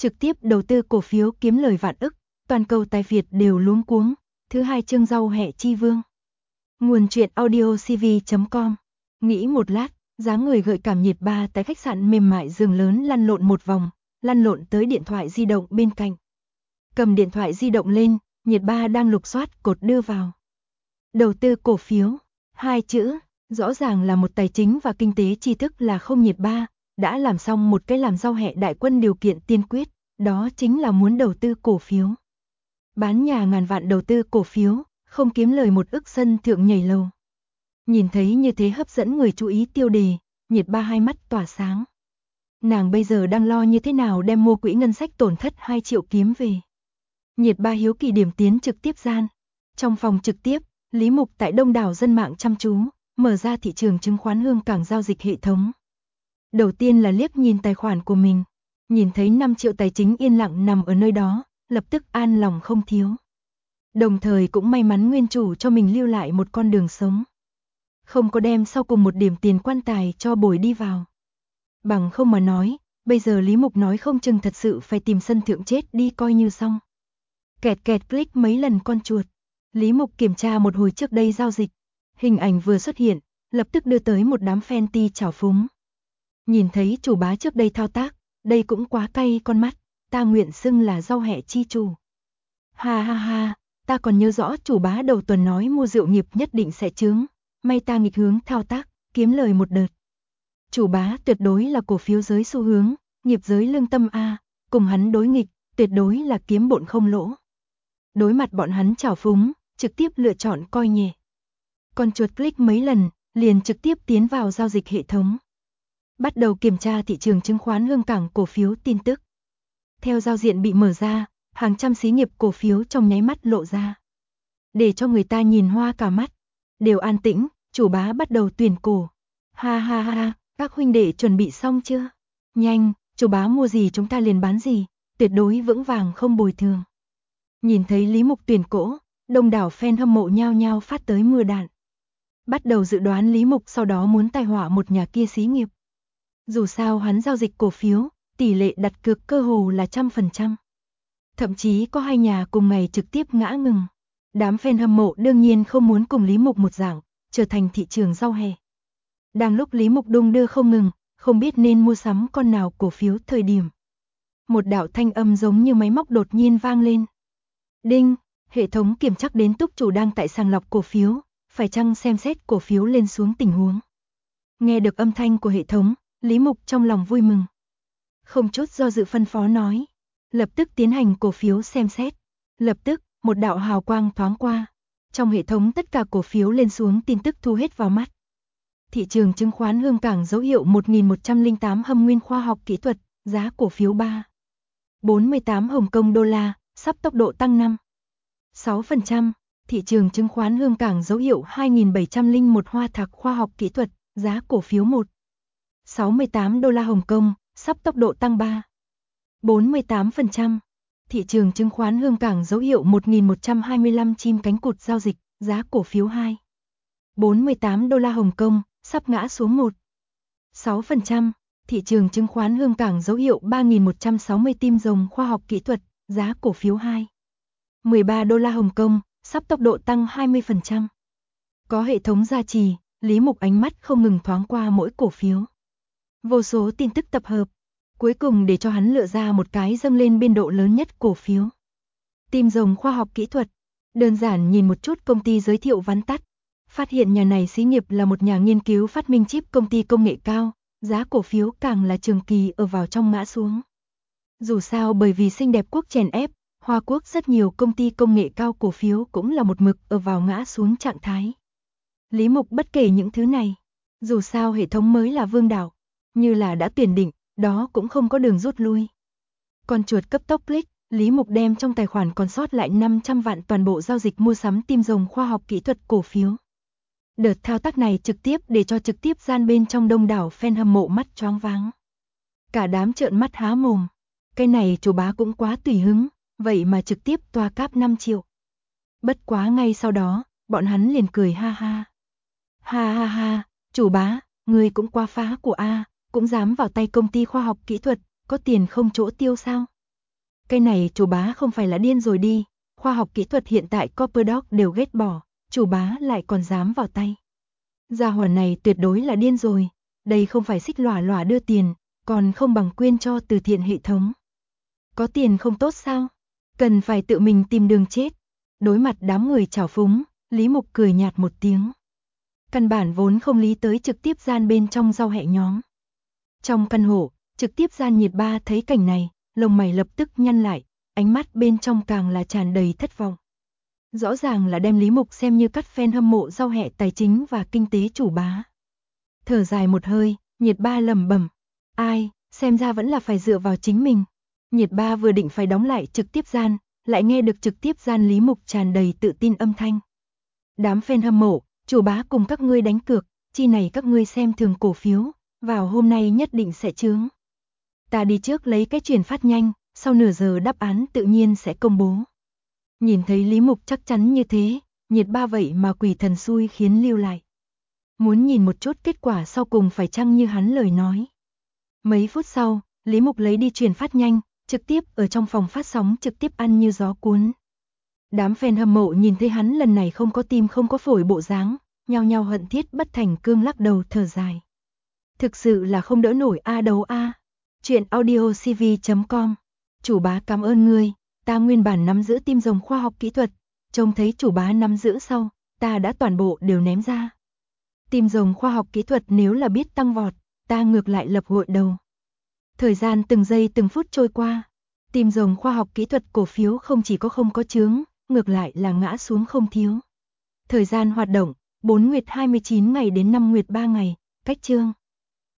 trực tiếp đầu tư cổ phiếu kiếm lời vạn ức, toàn cầu tài Việt đều luống cuống. Thứ hai chương rau hẹ chi vương. Nguồn truyện audiocv.com. Nghĩ một lát, dáng người gợi cảm nhiệt ba tại khách sạn mềm mại giường lớn lăn lộn một vòng, lăn lộn tới điện thoại di động bên cạnh. Cầm điện thoại di động lên, nhiệt ba đang lục soát cột đưa vào. Đầu tư cổ phiếu, hai chữ, rõ ràng là một tài chính và kinh tế tri thức là không nhiệt ba, đã làm xong một cái làm rau hẹ đại quân điều kiện tiên quyết, đó chính là muốn đầu tư cổ phiếu. Bán nhà ngàn vạn đầu tư cổ phiếu, không kiếm lời 1 ức sân thượng nhảy lầu. Nhìn thấy như thế hấp dẫn người chú ý tiêu đề, nhiệt ba hai mắt tỏa sáng. Nàng bây giờ đang lo như thế nào đem mua quỹ ngân sách tổn thất 2 triệu kiếm về. Nhiệt ba hiếu kỳ điểm tiến trực tiếp gian. Trong phòng trực tiếp, Lý Mục tại đông đảo dân mạng chăm chú, mở ra thị trường chứng khoán Hương Cảng giao dịch hệ thống. Đầu tiên là liếc nhìn tài khoản của mình, nhìn thấy 5 triệu tài chính yên lặng nằm ở nơi đó, lập tức an lòng không thiếu. Đồng thời cũng may mắn nguyên chủ cho mình lưu lại một con đường sống. Không có đem sau cùng một điểm tiền quan tài cho bồi đi vào. Bằng không mà nói, bây giờ Lý Mục nói không chừng thật sự phải tìm sân thượng chết đi coi như xong. Kẹt kẹt click mấy lần con chuột. Lý Mục kiểm tra một hồi trước đây giao dịch. Hình ảnh vừa xuất hiện, lập tức đưa tới một đám fan ti trào phúng. Nhìn thấy chủ bá trước đây thao tác, đây cũng quá cay con mắt, ta nguyện xưng là rau hẹ chi chủ. Ha ha ha, ta còn nhớ rõ chủ bá đầu tuần nói mua rượu nghiệp nhất định sẽ trướng, may ta nghịch hướng thao tác, kiếm lời một đợt. Chủ bá tuyệt đối là cổ phiếu giới xu hướng, nghiệp giới lương tâm A, cùng hắn đối nghịch, tuyệt đối là kiếm bộn không lỗ. Đối mặt bọn hắn trào phúng, trực tiếp lựa chọn coi nhẹ. Con chuột click mấy lần, liền trực tiếp tiến vào giao dịch hệ thống. Bắt đầu kiểm tra thị trường chứng khoán Hương Cảng cổ phiếu tin tức. Theo giao diện bị mở ra, hàng trăm xí nghiệp cổ phiếu trong nháy mắt lộ ra. Để cho người ta nhìn hoa cả mắt. Đều an tĩnh, chủ bá bắt đầu tuyển cổ. Ha ha ha, các huynh đệ chuẩn bị xong chưa? Nhanh, chủ bá mua gì chúng ta liền bán gì, tuyệt đối vững vàng không bồi thường. Nhìn thấy Lý Mục tuyển cổ, đông đảo fan hâm mộ nhao nhao phát tới mưa đạn. Bắt đầu dự đoán Lý Mục sau đó muốn tai họa một nhà kia xí nghiệp. Dù sao hắn giao dịch cổ phiếu, tỷ lệ đặt cược cơ hồ là 100%. Thậm chí có 2 nhà cùng ngày trực tiếp ngã ngừng. Đám fan hâm mộ đương nhiên không muốn cùng Lý Mục một dạng, trở thành thị trường rau hẹ. Đang lúc Lý Mục đung đưa không ngừng, không biết nên mua sắm con nào cổ phiếu thời điểm. Một đạo thanh âm giống như máy móc đột nhiên vang lên. Đinh, hệ thống kiểm chắc đến túc chủ đang tại sàng lọc cổ phiếu, phải chăng xem xét cổ phiếu lên xuống tình huống. Nghe được âm thanh của hệ thống, Lý Mục trong lòng vui mừng. Không chút do dự phân phó nói. Lập tức tiến hành cổ phiếu xem xét. Lập tức, một đạo hào quang thoáng qua. Trong hệ thống tất cả cổ phiếu lên xuống tin tức thu hết vào mắt. Thị trường chứng khoán Hương Cảng dấu hiệu 1108 hâm nguyên khoa học kỹ thuật, giá cổ phiếu 3,48 Hồng Kông đô la, sắp tốc độ tăng 5,6%. Thị trường chứng khoán Hương Cảng dấu hiệu 2701 Hoa Thạc khoa học kỹ thuật, giá cổ phiếu 1,68 đô la Hồng Kông, sắp tốc độ tăng 3,48%. Thị trường chứng khoán Hương Cảng dấu hiệu 1125 chim cánh cụt giao dịch, giá cổ phiếu 2,48 đô la Hồng Kông, sắp ngã xuống 1,6%. Thị trường chứng khoán Hương Cảng dấu hiệu 3160 tim rồng khoa học kỹ thuật, giá cổ phiếu 2,13 đô la Hồng Kông, sắp tốc độ tăng 20%. Có hệ thống gia trì, Lý Mục ánh mắt không ngừng thoáng qua mỗi cổ phiếu. Vô số tin tức tập hợp, cuối cùng để cho hắn lựa ra một cái dâng lên biên độ lớn nhất cổ phiếu. Tim rồng khoa học kỹ thuật, đơn giản nhìn một chút công ty giới thiệu vắn tắt, phát hiện nhà này xí nghiệp là một nhà nghiên cứu phát minh chip công ty công nghệ cao, giá cổ phiếu càng là trường kỳ ở vào trong ngã xuống. Dù sao bởi vì xinh đẹp quốc chèn ép, Hoa Quốc rất nhiều công ty công nghệ cao cổ phiếu cũng là một mực ở vào ngã xuống trạng thái. Lý Mục bất kể những thứ này, dù sao hệ thống mới là vương đạo, như là đã tuyển định, đó cũng không có đường rút lui. Con chuột cấp tốc click, Lý Mục đem trong tài khoản còn sót lại 500 vạn toàn bộ giao dịch mua sắm tim rồng khoa học kỹ thuật cổ phiếu. Đợt thao tác này trực tiếp để cho trực tiếp gian bên trong đông đảo fan hâm mộ mắt choáng váng. Cả đám trợn mắt há mồm. Cái này chủ bá cũng quá tùy hứng, vậy mà trực tiếp toa cáp 5 triệu. Bất quá ngay sau đó, bọn hắn liền cười ha ha. Ha ha ha, chủ bá, người cũng quá phá của A, cũng dám vào tay công ty khoa học kỹ thuật, có tiền không chỗ tiêu sao? Cái này chủ bá không phải là điên rồi đi, khoa học kỹ thuật hiện tại Copperdoc đều ghét bỏ, chủ bá lại còn dám vào tay. Gia hỏa này tuyệt đối là điên rồi, đây không phải xích lòa lòa đưa tiền, còn không bằng quyên cho từ thiện hệ thống. Có tiền không tốt sao? Cần phải tự mình tìm đường chết. Đối mặt đám người trào phúng, Lý Mục cười nhạt một tiếng. Căn bản vốn không lý tới trực tiếp gian bên trong rau hẹ nhóm. Trong căn hộ, trực tiếp gian Nhiệt Ba thấy cảnh này, lông mày lập tức nhăn lại, ánh mắt bên trong càng là tràn đầy thất vọng. Rõ ràng là đem Lý Mục xem như cắt fan hâm mộ rau hẹ tài chính và kinh tế chủ bá. Thở dài một hơi, Nhiệt Ba lẩm bẩm, ai, xem ra vẫn là phải dựa vào chính mình. Nhiệt Ba vừa định phải đóng lại trực tiếp gian, lại nghe được trực tiếp gian Lý Mục tràn đầy tự tin âm thanh. Đám fan hâm mộ, chủ bá cùng các ngươi đánh cược, chi này các ngươi xem thường cổ phiếu, vào hôm nay nhất định sẽ chướng. Ta đi trước lấy cái chuyển phát nhanh, sau nửa giờ đáp án tự nhiên sẽ công bố. Nhìn thấy Lý Mục chắc chắn như thế, Nhiệt Ba vậy mà quỷ thần xui khiến lưu lại. Muốn nhìn một chút kết quả sau cùng phải chăng như hắn lời nói. Mấy phút sau, Lý Mục lấy đi chuyển phát nhanh, trực tiếp ở trong phòng phát sóng trực tiếp ăn như gió cuốn. Đám fan hâm mộ nhìn thấy hắn lần này không có tim không có phổi bộ dáng, nhao nhao hận thiết bất thành cương lắc đầu thở dài. Thực sự là không đỡ nổi a đấu a. Chuyện audiocv.com. Chủ bá cảm ơn ngươi, ta nguyên bản nắm giữ tim rồng khoa học kỹ thuật, trông thấy chủ bá nắm giữ sau, ta đã toàn bộ đều ném ra. Tim rồng khoa học kỹ thuật nếu là biết tăng vọt, ta ngược lại lập hội đầu. Thời gian từng giây từng phút trôi qua, tim rồng khoa học kỹ thuật cổ phiếu không chỉ có không có chướng, ngược lại là ngã xuống không thiếu. Thời gian hoạt động, 4 nguyệt 29 ngày đến 5 nguyệt 3 ngày, cách chương.